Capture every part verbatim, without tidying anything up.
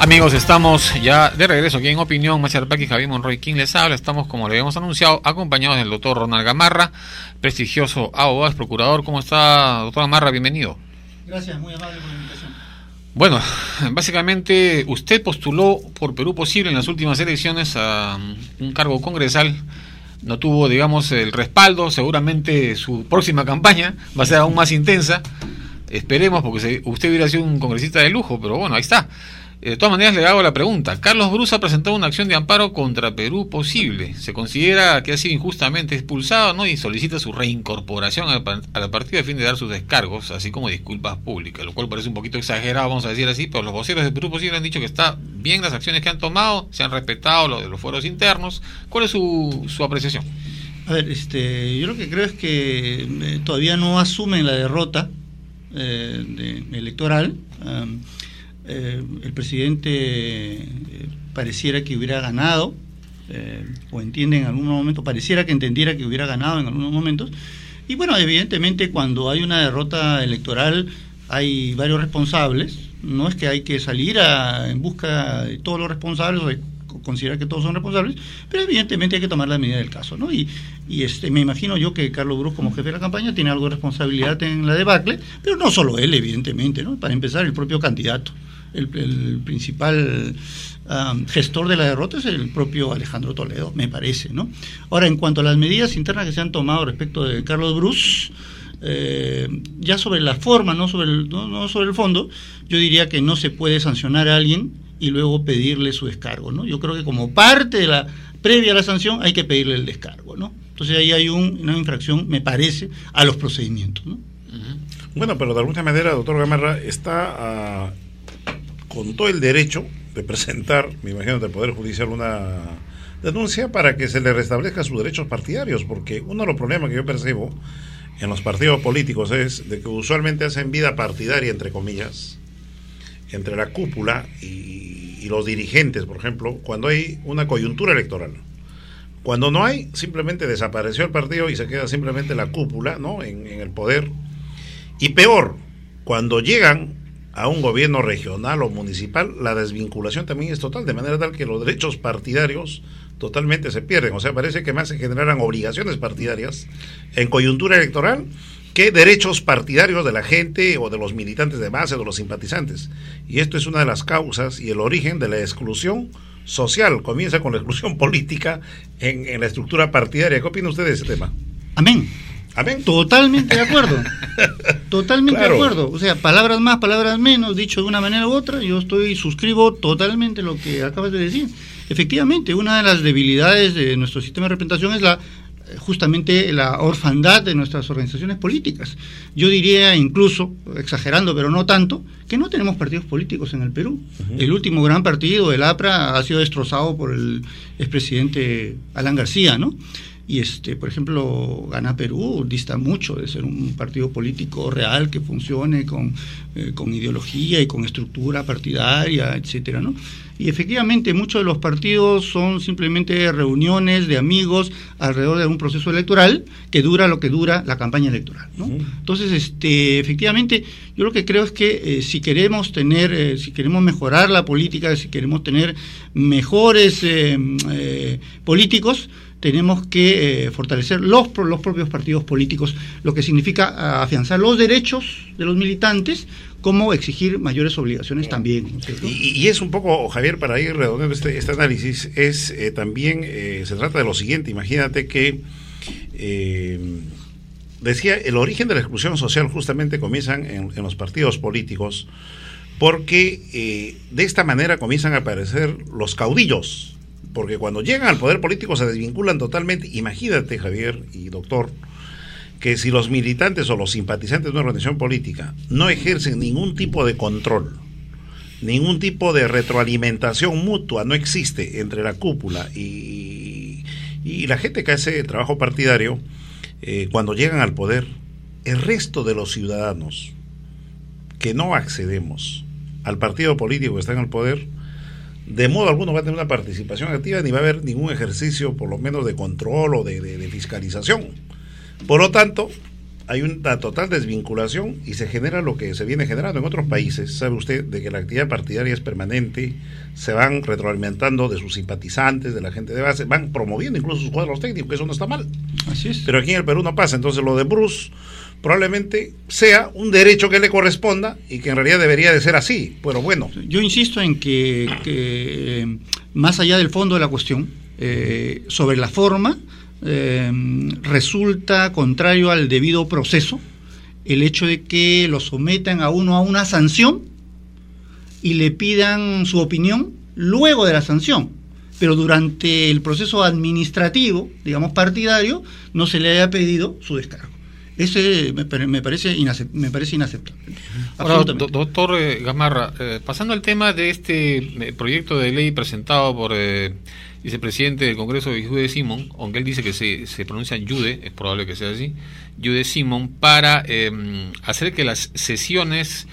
Amigos, estamos ya de regreso aquí en Opinión. Macher Paqui y Javier Monroy, quien les habla. Estamos, como le habíamos anunciado, acompañados del doctor Ronald Gamarra, prestigioso abogado, procurador. ¿Cómo está, doctor Gamarra? Bienvenido. Gracias, muy amable por la invitación. Bueno, básicamente usted postuló por Perú Posible en las últimas elecciones a un cargo congresal. No tuvo, digamos, el respaldo. Seguramente su próxima campaña va a ser aún más intensa. Esperemos, porque se, usted hubiera sido un congresista de lujo, pero bueno, ahí está. De todas maneras, le hago la pregunta. Carlos Bruce ha presentado una acción de amparo contra Perú Posible. Se considera que ha sido injustamente expulsado, ¿no? Y solicita su reincorporación al, al partido a fin de dar sus descargos, así como disculpas públicas, lo cual parece un poquito exagerado, vamos a decir así, pero los voceros de Perú Posible han dicho que está bien las acciones que han tomado, se han respetado lo de los fueros internos. ¿Cuál es su, su apreciación? A ver, este, yo lo que creo es que eh, todavía no asumen la derrota eh, de, electoral. Um, Eh, el presidente eh, pareciera que hubiera ganado, eh, o entiende en algún momento, pareciera que entendiera que hubiera ganado en algunos momentos, y bueno, evidentemente cuando hay una derrota electoral hay varios responsables. No es que hay que salir a, en busca de todos los responsables o de considerar que todos son responsables, pero evidentemente hay que tomar la medida del caso, ¿no? Y, y este, me imagino yo que Carlos Bruce, como jefe de la campaña, tiene algo de responsabilidad en la debacle, pero no solo él, evidentemente, ¿no? Para empezar, el propio candidato. El, el principal um, gestor de la derrota es el propio Alejandro Toledo, me parece, ¿no? Ahora, en cuanto a las medidas internas que se han tomado respecto de Carlos Bruce, eh, ya sobre la forma, no sobre el, no, no sobre el fondo, yo diría que no se puede sancionar a alguien y luego pedirle su descargo, ¿no? Yo creo que como parte de la previa a la sanción hay que pedirle el descargo, ¿no? Entonces ahí hay un, una infracción, me parece, a los procedimientos, ¿no? Uh-huh. Bueno, pero de alguna manera, doctor Gamarra, está... Uh... con todo el derecho de presentar, me imagino, ante el Poder Judicial una denuncia para que se le restablezca sus derechos partidarios, porque uno de los problemas que yo percibo en los partidos políticos es de que usualmente hacen vida partidaria, entre comillas, entre la cúpula y, y los dirigentes, por ejemplo, cuando hay una coyuntura electoral. Cuando no hay, simplemente desapareció el partido y se queda simplemente la cúpula, ¿no?, en, en el poder. Y peor, cuando llegan a un gobierno regional o municipal, la desvinculación también es total, de manera tal que los derechos partidarios totalmente se pierden. O sea, parece que más se generan obligaciones partidarias en coyuntura electoral que derechos partidarios de la gente o de los militantes de base o de los simpatizantes. Y esto es una de las causas y el origen de la exclusión social. Comienza con la exclusión política en, en la estructura partidaria. ¿Qué opina usted de ese tema? Amén. Amén. Totalmente de acuerdo. Totalmente claro. de acuerdo. O sea, palabras más, palabras menos, dicho de una manera u otra, yo estoy suscribo totalmente lo que acabas de decir. Efectivamente, una de las debilidades de nuestro sistema de representación es la justamente la orfandad de nuestras organizaciones políticas. Yo diría incluso, exagerando pero no tanto, que no tenemos partidos políticos en el Perú. Uh-huh. El último gran partido, el A P R A, ha sido destrozado por el expresidente Alan García, ¿no? Y este, por ejemplo, Gana Perú dista mucho de ser un partido político real que funcione con, eh, con ideología y con estructura partidaria, etcétera, ¿no? Y efectivamente muchos de los partidos son simplemente reuniones de amigos alrededor de un proceso electoral que dura lo que dura la campaña electoral, ¿no? Uh-huh. Entonces, este, efectivamente, yo lo que creo es que eh, si queremos tener, eh, si queremos mejorar la política, si queremos tener mejores eh, eh, políticos, tenemos que eh, fortalecer los, los propios partidos políticos, lo que significa afianzar los derechos de los militantes, como exigir mayores obligaciones también, ¿no? Y, y es un poco, Javier, para ir redondeando este, este análisis, es eh, también, eh, se trata de lo siguiente. Imagínate que, eh, decía, el origen de la exclusión social justamente comienzan en, en los partidos políticos, porque eh, de esta manera comienzan a aparecer los caudillos, porque cuando llegan al poder político se desvinculan totalmente. Imagínate, Javier y doctor, que si los militantes o los simpatizantes de una organización política no ejercen ningún tipo de control, ningún tipo de retroalimentación mutua, no existe entre la cúpula y, y la gente que hace el trabajo partidario, eh, cuando llegan al poder, el resto de los ciudadanos que no accedemos al partido político que está en el poder, de modo alguno va a tener una participación activa, ni va a haber ningún ejercicio por lo menos de control o de, de, de fiscalización. Por lo tanto, hay una total desvinculación y se genera lo que se viene generando en otros países. Sabe usted de que la actividad partidaria es permanente, se van retroalimentando de sus simpatizantes, de la gente de base, van promoviendo incluso sus cuadros técnicos, que eso no está mal. Así es. Pero aquí en el Perú no pasa. Entonces lo de Bruce probablemente sea un derecho que le corresponda y que en realidad debería de ser así. Pero bueno. Yo insisto en que, que eh, más allá del fondo de la cuestión, eh, sobre la forma, Eh, resulta contrario al debido proceso el hecho de que lo sometan a uno a una sanción y le pidan su opinión luego de la sanción, pero durante el proceso administrativo, digamos partidario, no se le haya pedido su descargo. Ese me, me parece inacept, me parece inaceptable. Ahora, do, doctor eh, Gamarra, eh, pasando al tema de este eh, proyecto de ley presentado por eh, vicepresidente del Congreso, Jude Simón, aunque él dice que se, se pronuncia Jude, es probable que sea así, Jude Simón, para eh, hacer que las sesiones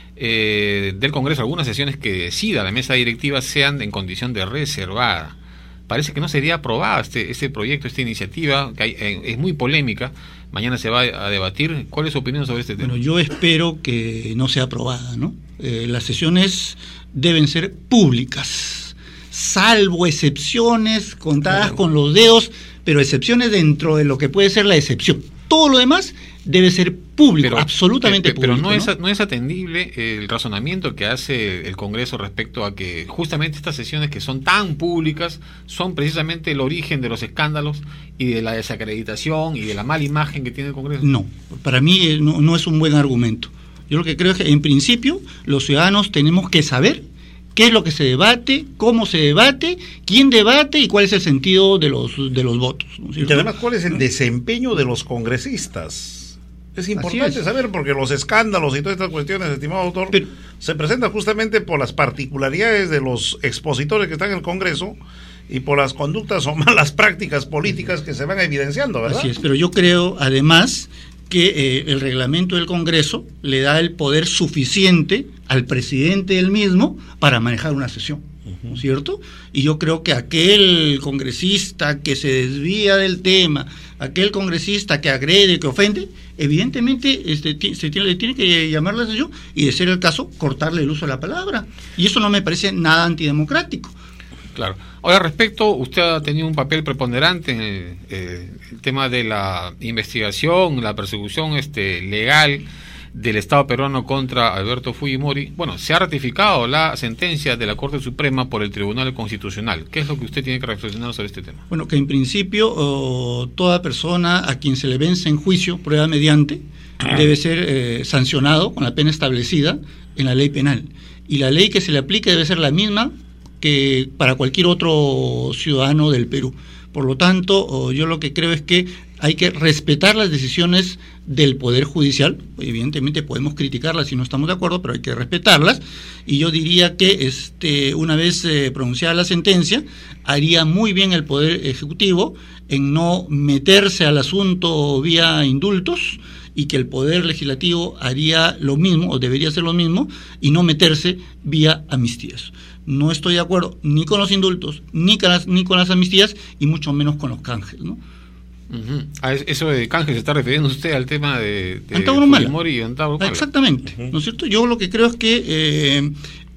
eh, del Congreso, algunas sesiones que decida la mesa directiva, sean en condición de reservada. Parece que no sería aprobada este, este proyecto, esta iniciativa, que hay, eh, es muy polémica. Mañana se va a debatir. ¿Cuál es su opinión sobre este tema? Bueno, yo espero que no sea aprobada, ¿no? Eh, las sesiones deben ser públicas, salvo excepciones contadas claro. con los dedos, pero excepciones dentro de lo que puede ser la excepción. Todo lo demás debe ser público, pero, absolutamente pero, público. Pero no, ¿no? Es, no es atendible el razonamiento que hace el Congreso respecto a que justamente estas sesiones que son tan públicas son precisamente el origen de los escándalos y de la desacreditación y de la mala imagen que tiene el Congreso. No, para mí no, no es un buen argumento. Yo lo que creo es que en principio los ciudadanos tenemos que saber qué es lo que se debate, cómo se debate, quién debate y cuál es el sentido de los de los votos, ¿no es cierto? Y además, ¿cuál es el desempeño de los congresistas? Es importante es. saber, porque los escándalos y todas estas cuestiones, estimado autor, Pero, se presentan justamente por las particularidades de los expositores que están en el Congreso y por las conductas o malas prácticas políticas que se van evidenciando, ¿verdad? Así es, pero yo creo, además, que eh, el reglamento del Congreso le da el poder suficiente al presidente del mismo para manejar una sesión, ¿no es cierto? Y yo creo que aquel congresista que se desvía del tema, aquel congresista que agrede, que ofende, evidentemente este, se tiene, le tiene que llamar la sesión y, de ser el caso, cortarle el uso de la palabra. Y eso no me parece nada antidemocrático. Claro. Ahora, respecto, usted ha tenido un papel preponderante en el, eh, el tema de la investigación, la persecución este, legal del Estado peruano contra Alberto Fujimori. Bueno, se ha ratificado la sentencia de la Corte Suprema por el Tribunal Constitucional. ¿Qué es lo que usted tiene que reflexionar sobre este tema? Bueno, que en principio oh, toda persona a quien se le vence en juicio, prueba mediante, debe ser eh, sancionado con la pena establecida en la ley penal. Y la ley que se le aplique debe ser la misma que para cualquier otro ciudadano del Perú. Por lo tanto, oh, yo lo que creo es que hay que respetar las decisiones del Poder Judicial. Evidentemente podemos criticarlas si no estamos de acuerdo, pero hay que respetarlas. Y yo diría que este, una vez eh, pronunciada la sentencia, haría muy bien el Poder Ejecutivo en no meterse al asunto vía indultos, y que el Poder Legislativo haría lo mismo, o debería hacer lo mismo, y no meterse vía amnistías. No estoy de acuerdo ni con los indultos, ni con las, ni con las amnistías, y mucho menos con los canjes, ¿no? Uh-huh. A eso de canje se está refiriendo usted al tema de, de Antauro Humala. Fujimori y Antauro Humala. Exactamente, uh-huh. ¿no es cierto? Yo lo que creo es que eh,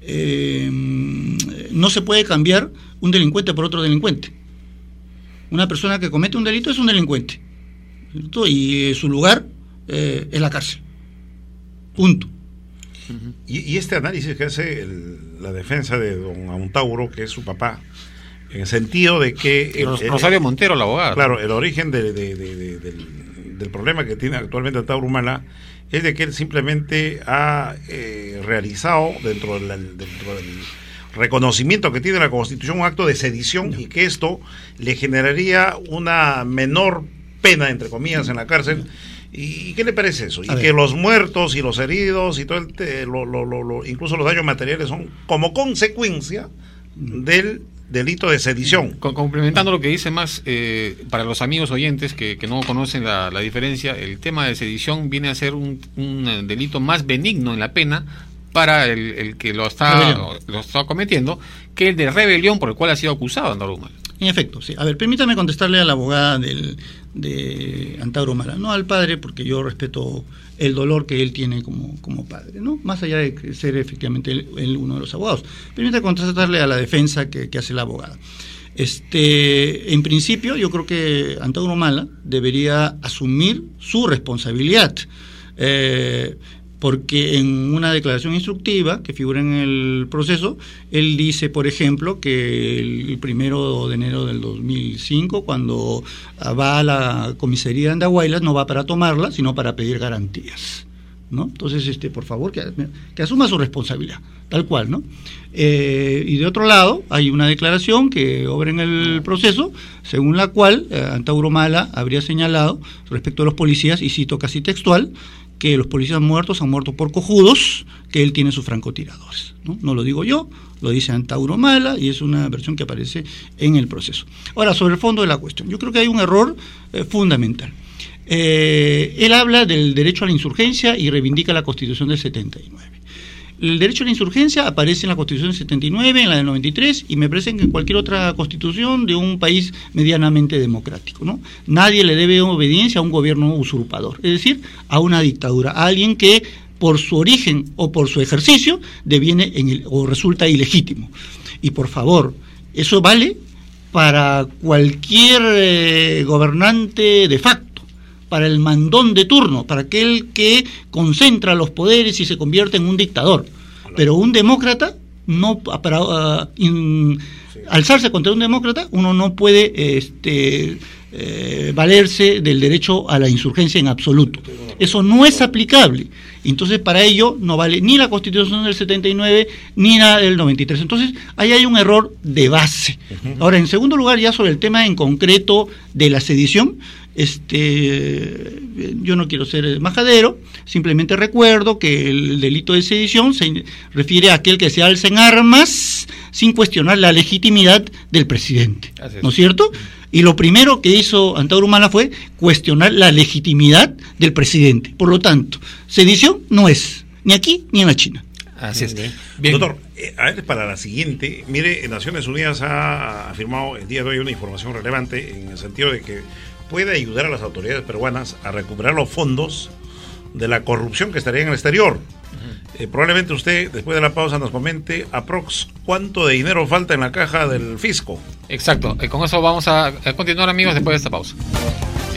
eh, no se puede cambiar un delincuente por otro delincuente. Una persona que comete un delito es un delincuente, ¿cierto? Y eh, su lugar eh, es la cárcel. Punto. Uh-huh. Y, y este análisis que hace el, la defensa de don Antauro, que es su papá, en el sentido de que el, Rosario el, Montero, la abogada. Claro, el origen de, de, de, de, del, del problema que tiene actualmente Antauro Humala es de que él simplemente ha eh, realizado dentro, de la, dentro del reconocimiento que tiene la Constitución un acto de sedición, no. y que esto le generaría una menor pena, entre comillas, en la cárcel. ¿Y qué le parece eso? Y que los muertos y los heridos y todo el te, lo, lo, lo, lo, incluso los daños materiales son como consecuencia del delito de sedición. Complementando lo que dice más, eh, para los amigos oyentes que, que no conocen la, la diferencia, el tema de sedición viene a ser un, un delito más benigno en la pena para el, el que lo está, lo está cometiendo, que el de rebelión por el cual ha sido acusado Antauro Humala. En efecto, sí. A ver, permítame contestarle a la abogada del, de Antauro Humala, no al padre, porque yo respeto el dolor que él tiene como, como padre, ¿no? Más allá de ser efectivamente él, él uno de los abogados. Permítame contestarle a la defensa que, que hace la abogada. Este, en principio, yo creo que Antauro Humala debería asumir su responsabilidad. Eh, porque en una declaración instructiva que figura en el proceso, él dice, por ejemplo, que el primero de enero del dos mil cinco, cuando va a la comisaría de Andahuaylas, no va para tomarla, sino para pedir garantías, ¿no? Entonces, este, por favor, que, que asuma su responsabilidad, tal cual, ¿no? Eh, y de otro lado, hay una declaración que obra en el proceso, según la cual eh, Antauro Humala habría señalado respecto a los policías, y cito casi textual, que los policías muertos han muerto por cojudos, que él tiene sus francotiradores, ¿no? No lo digo yo, lo dice Antauro Humala, y es una versión que aparece en el proceso. Ahora, sobre el fondo de la cuestión, yo creo que hay un error eh, fundamental. Eh, él habla del derecho a la insurgencia y reivindica la Constitución del setenta y nueve. El derecho a la insurgencia aparece en la Constitución del setenta y nueve, en la del noventa y tres, y me parece que en cualquier otra constitución de un país medianamente democrático, ¿no? Nadie le debe obediencia a un gobierno usurpador, es decir, a una dictadura, a alguien que por su origen o por su ejercicio deviene en el, o resulta ilegítimo. Y por favor, eso vale para cualquier eh, gobernante de facto, para el mandón de turno, para aquel que concentra los poderes y se convierte en un dictador. Pero un demócrata, no para uh, in, sí. alzarse contra un demócrata, uno no puede este, eh, valerse del derecho a la insurgencia en absoluto. Eso no es aplicable. Entonces, para ello no vale ni la Constitución del setenta y nueve ni la del noventa y tres. Entonces, ahí hay un error de base. Uh-huh. Ahora, en segundo lugar, ya sobre el tema en concreto de la sedición, este yo no quiero ser majadero, simplemente recuerdo que el delito de sedición se refiere a aquel que se alza en armas sin cuestionar la legitimidad del presidente, ¿no es cierto? Y lo primero que hizo Antauro Humala fue cuestionar la legitimidad del presidente. Por lo tanto, sedición no es, ni aquí ni en la China. Así es. Bien. Bien. Doctor, eh, a ver, para la siguiente, mire, Naciones Unidas ha afirmado el día de hoy una información relevante en el sentido de que puede ayudar a las autoridades peruanas a recuperar los fondos de la corrupción que estaría en el exterior. Uh-huh. Eh, probablemente usted, después de la pausa, nos comente aprox cuánto de dinero falta en la caja del fisco. Exacto, eh, con eso vamos a, a continuar, amigos, después de esta pausa.